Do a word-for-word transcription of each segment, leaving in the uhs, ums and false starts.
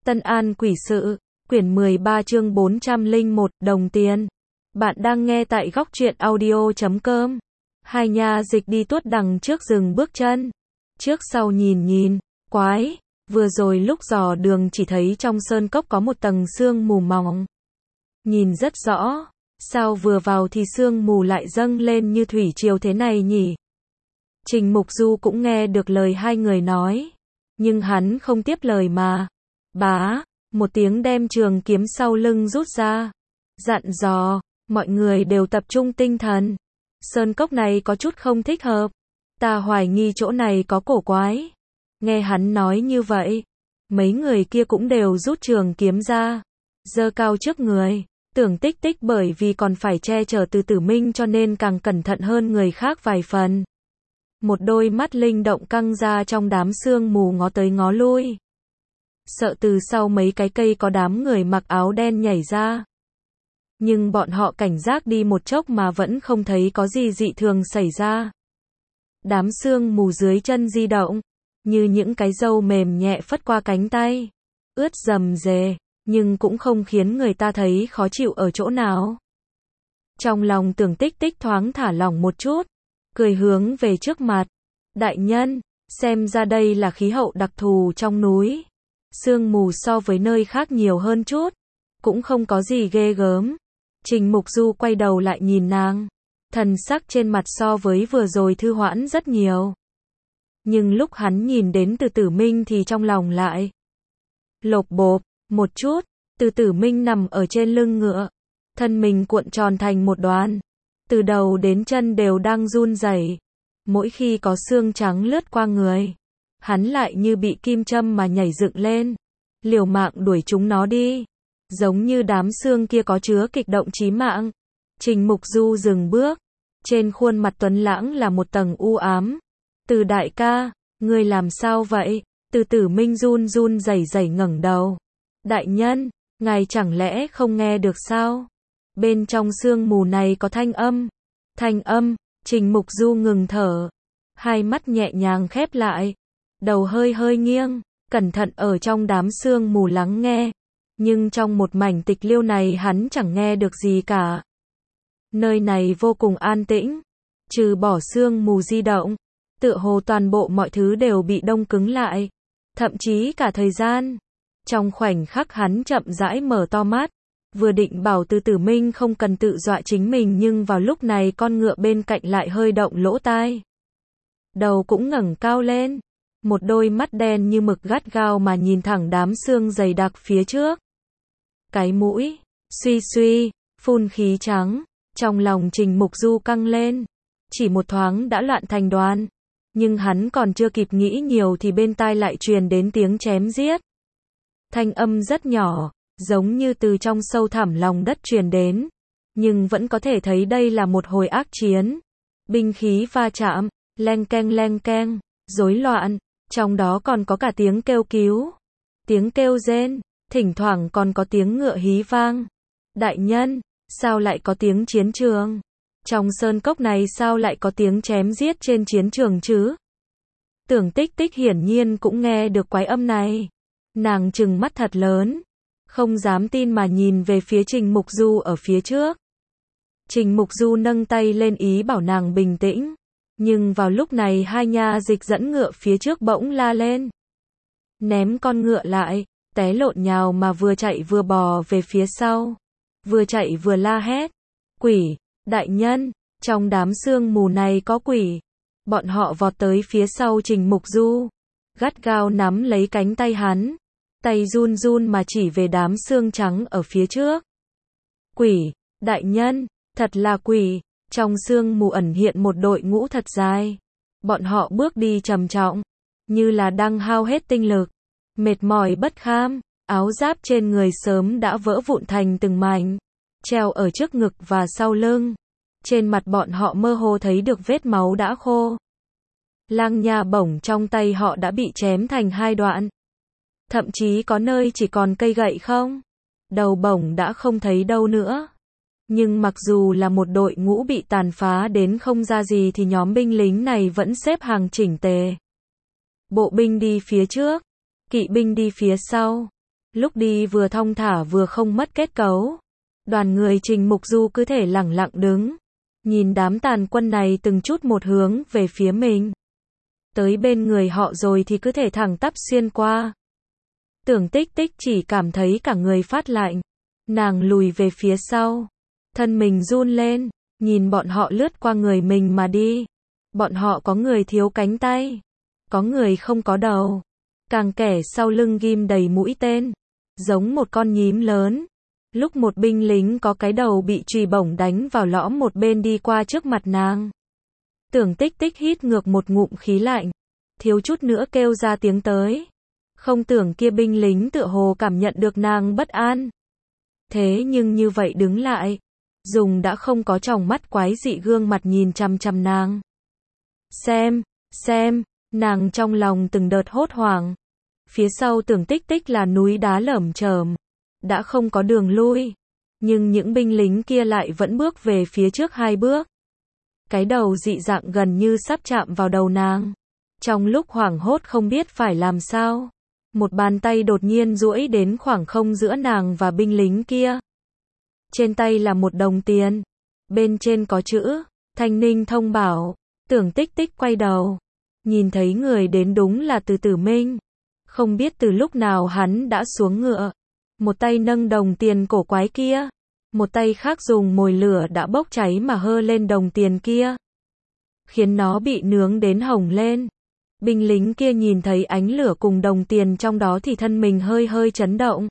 Tân An Quỷ Sự, quyển mười ba chương bốn trăm lẻ một, đồng tiền. Bạn đang nghe tại góc truyện audio chấm com. Hai nha dịch đi tuốt đằng trước dừng bước chân. Trước sau nhìn nhìn, quái, vừa rồi lúc dò đường chỉ thấy trong sơn cốc có một tầng sương mù mỏng. Nhìn rất rõ, sao vừa vào thì sương mù lại dâng lên như thủy triều thế này nhỉ? Trình Mục Du cũng nghe được lời hai người nói, nhưng hắn không tiếp lời mà. Bá, một tiếng đem trường kiếm sau lưng rút ra, dặn dò, mọi người đều tập trung tinh thần. Sơn cốc này có chút không thích hợp, ta hoài nghi chỗ này có cổ quái. Nghe hắn nói như vậy, mấy người kia cũng đều rút trường kiếm ra, giơ cao trước người. Tưởng Tích Tích bởi vì còn phải che chở Từ Tử Minh cho nên càng cẩn thận hơn người khác vài phần. Một đôi mắt linh động căng ra trong đám sương mù ngó tới ngó lui. Sợ từ sau mấy cái cây có đám người mặc áo đen nhảy ra. Nhưng bọn họ cảnh giác đi một chốc mà vẫn không thấy có gì dị thường xảy ra. Đám sương mù dưới chân di động, như những cái râu mềm nhẹ phất qua cánh tay, ướt rầm rề, nhưng cũng không khiến người ta thấy khó chịu ở chỗ nào. Trong lòng Tưởng Tích Tích thoáng thả lỏng một chút, cười hướng về trước mặt. Đại nhân, xem ra đây là khí hậu đặc thù trong núi. Sương mù so với nơi khác nhiều hơn chút, cũng không có gì ghê gớm. Trình Mục Du quay đầu lại nhìn nàng, thần sắc trên mặt so với vừa rồi thư hoãn rất nhiều. Nhưng lúc hắn nhìn đến Từ Tử Minh thì trong lòng lại lộp bộp một chút. Từ Tử Minh nằm ở trên lưng ngựa, thân mình cuộn tròn thành một đoàn, từ đầu đến chân đều đang run rẩy. Mỗi khi có xương trắng lướt qua người, hắn lại như bị kim châm mà nhảy dựng lên, liều mạng đuổi chúng nó đi, giống như đám xương kia có chứa kịch động chí mạng. Trình Mục Du dừng bước, trên khuôn mặt tuấn lãng là một tầng u ám. Từ đại ca, ngươi làm sao vậy? Từ Tử Minh run run rẩy rẩy ngẩng đầu. Đại nhân, ngài chẳng lẽ không nghe được sao? Bên trong sương mù này có thanh âm. Thanh âm. Trình Mục Du ngừng thở, hai mắt nhẹ nhàng khép lại, đầu hơi hơi nghiêng, cẩn thận ở trong đám sương mù lắng nghe. Nhưng trong một mảnh tịch liêu này hắn chẳng nghe được gì cả. Nơi này vô cùng an tĩnh, trừ bỏ sương mù di động, tựa hồ toàn bộ mọi thứ đều bị đông cứng lại, thậm chí cả thời gian. Trong khoảnh khắc hắn chậm rãi mở to mắt, vừa định bảo Từ Tử Minh không cần tự dọa chính mình, nhưng vào lúc này con ngựa bên cạnh lại hơi động lỗ tai. Đầu cũng ngẩng cao lên, một đôi mắt đen như mực gắt gao mà nhìn thẳng đám sương dày đặc phía trước. Cái mũi, suy suy, phun khí trắng, trong lòng Trình Mục Du căng lên, chỉ một thoáng đã loạn thành đoàn. Nhưng hắn còn chưa kịp nghĩ nhiều thì bên tai lại truyền đến tiếng chém giết. Thanh âm rất nhỏ, giống như từ trong sâu thẳm lòng đất truyền đến, nhưng vẫn có thể thấy đây là một hồi ác chiến. Binh khí va chạm, leng keng leng keng, rối loạn, trong đó còn có cả tiếng kêu cứu, tiếng kêu rên, thỉnh thoảng còn có tiếng ngựa hí vang. Đại nhân, sao lại có tiếng chiến trường? Trong sơn cốc này sao lại có tiếng chém giết trên chiến trường chứ? Tưởng Tích Tích hiển nhiên cũng nghe được quái âm này. Nàng trừng mắt thật lớn, không dám tin mà nhìn về phía Trình Mục Du ở phía trước. Trình Mục Du nâng tay lên ý bảo nàng bình tĩnh, nhưng vào lúc này hai nha dịch dẫn ngựa phía trước bỗng la lên. Ném con ngựa lại, té lộn nhào mà vừa chạy vừa bò về phía sau, vừa chạy vừa la hét. Quỷ, đại nhân, trong đám sương mù này có quỷ. Bọn họ vọt tới phía sau Trình Mục Du, gắt gao nắm lấy cánh tay hắn, tay run run mà chỉ về đám sương trắng ở phía trước. Quỷ, đại nhân, thật là quỷ. Trong sương mù ẩn hiện một đội ngũ thật dài. Bọn họ bước đi trầm trọng, như là đang hao hết tinh lực, mệt mỏi bất kham, áo giáp trên người sớm đã vỡ vụn thành từng mảnh, treo ở trước ngực và sau lưng. Trên mặt bọn họ mơ hồ thấy được vết máu đã khô. Lang nha bổng trong tay họ đã bị chém thành hai đoạn. Thậm chí có nơi chỉ còn cây gậy không. Đầu bổng đã không thấy đâu nữa. Nhưng mặc dù là một đội ngũ bị tàn phá đến không ra gì thì nhóm binh lính này vẫn xếp hàng chỉnh tề. Bộ binh đi phía trước, kỵ binh đi phía sau. Lúc đi vừa thong thả vừa không mất kết cấu. Đoàn người Trình Mục Du cứ thể lẳng lặng đứng, nhìn đám tàn quân này từng chút một hướng về phía mình. Tới bên người họ rồi thì cứ thể thẳng tắp xuyên qua. Tưởng Tích Tích chỉ cảm thấy cả người phát lạnh. Nàng lùi về phía sau. Thân mình run lên, nhìn bọn họ lướt qua người mình mà đi. Bọn họ có người thiếu cánh tay, có người không có đầu. Càng kẻ sau lưng ghim đầy mũi tên, giống một con nhím lớn. Lúc một binh lính có cái đầu bị chùy bổng đánh vào lõm một bên đi qua trước mặt nàng. Tưởng Tích Tích hít ngược một ngụm khí lạnh, thiếu chút nữa kêu ra tiếng tới. Không tưởng kia binh lính tựa hồ cảm nhận được nàng bất an. Thế nhưng như vậy đứng lại, dùng đã không có tròng mắt quái dị gương mặt nhìn chằm chằm nàng. Xem, xem, nàng trong lòng từng đợt hốt hoảng. Phía sau Tưởng Tích Tích là núi đá lởm chởm, đã không có đường lui. Nhưng những binh lính kia lại vẫn bước về phía trước hai bước. Cái đầu dị dạng gần như sắp chạm vào đầu nàng. Trong lúc hoảng hốt không biết phải làm sao, một bàn tay đột nhiên duỗi đến khoảng không giữa nàng và binh lính kia. Trên tay là một đồng tiền, bên trên có chữ Thanh Ninh thông bảo. Tưởng Tích Tích quay đầu, nhìn thấy người đến đúng là Từ Tử Minh. Không biết từ lúc nào hắn đã xuống ngựa, một tay nâng đồng tiền cổ quái kia, một tay khác dùng mồi lửa đã bốc cháy mà hơ lên đồng tiền kia, khiến nó bị nướng đến hồng lên. Binh lính kia nhìn thấy ánh lửa cùng đồng tiền trong đó thì thân mình hơi hơi chấn động,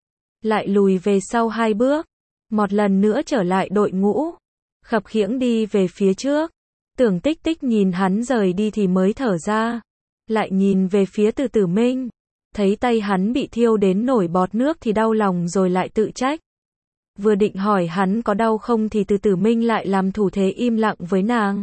lại lùi về sau hai bước, một lần nữa trở lại đội ngũ, khập khiễng đi về phía trước. Tưởng Tích Tích nhìn hắn rời đi thì mới thở ra, lại nhìn về phía Từ Tử Minh, thấy tay hắn bị thiêu đến nổi bọt nước thì đau lòng rồi lại tự trách. Vừa định hỏi hắn có đau không thì Từ Tử Minh lại làm thủ thế im lặng với nàng,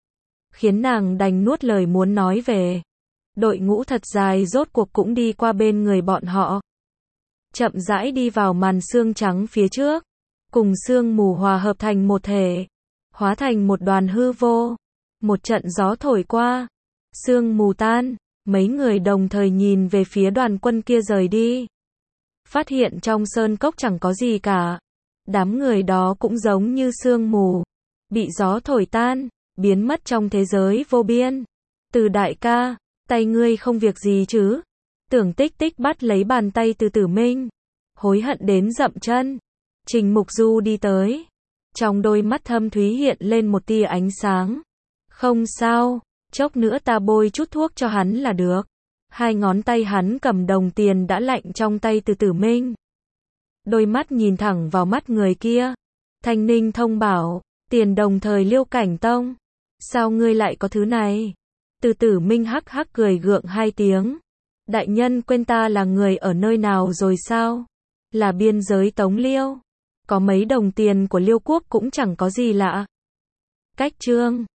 khiến nàng đành nuốt lời muốn nói về. Đội ngũ thật dài rốt cuộc cũng đi qua bên người bọn họ, chậm rãi đi vào màn sương trắng phía trước, cùng sương mù hòa hợp thành một thể, hóa thành một đoàn hư vô. Một trận gió thổi qua, sương mù tan, mấy người đồng thời nhìn về phía đoàn quân kia rời đi. Phát hiện trong sơn cốc chẳng có gì cả. Đám người đó cũng giống như sương mù, bị gió thổi tan, biến mất trong thế giới vô biên. Từ đại ca, tay ngươi không việc gì chứ? Tưởng Tích Tích bắt lấy bàn tay Từ Tử Minh, hối hận đến dậm chân. Trình Mục Du đi tới, trong đôi mắt thâm thúy hiện lên một tia ánh sáng. Không sao, chốc nữa ta bôi chút thuốc cho hắn là được. Hai ngón tay hắn cầm đồng tiền đã lạnh trong tay Từ Tử Minh. Đôi mắt nhìn thẳng vào mắt người kia. Thanh Ninh thông bảo, tiền đồng thời Liêu Cảnh Tông. Sao ngươi lại có thứ này? Từ Tử Minh hắc hắc cười gượng hai tiếng. Đại nhân quên ta là người ở nơi nào rồi sao? Là biên giới Tống Liêu. Có mấy đồng tiền của Liêu quốc cũng chẳng có gì lạ. Cách chương